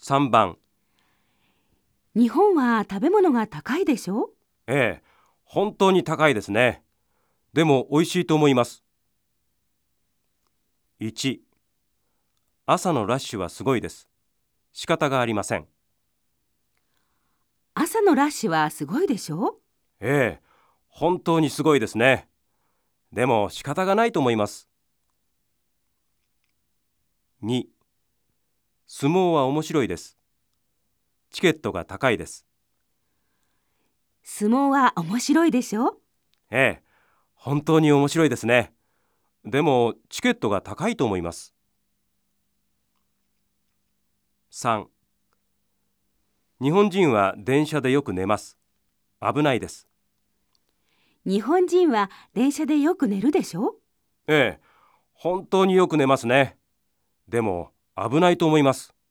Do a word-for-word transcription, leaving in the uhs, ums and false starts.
さんばん。 日本は食べ物が高いでしょ？ ええ、本当に高いですね。でも美味しいと思います。いち、朝のラッシュはすごいです。仕方がありません。 朝のラッシュはすごいでしょ？ ええ、本当にすごいですね。でも仕方がないと思います。に、相撲は面白いです。チケットが高いです。 相撲は面白いでしょ？ ええ、本当に面白いですね。でもチケットが高いと思います。さん、日本人は電車でよく寝ます。危ないです。 日本人は電車でよく寝るでしょ？ ええ、本当によく寝ますね。でも危ないと思います。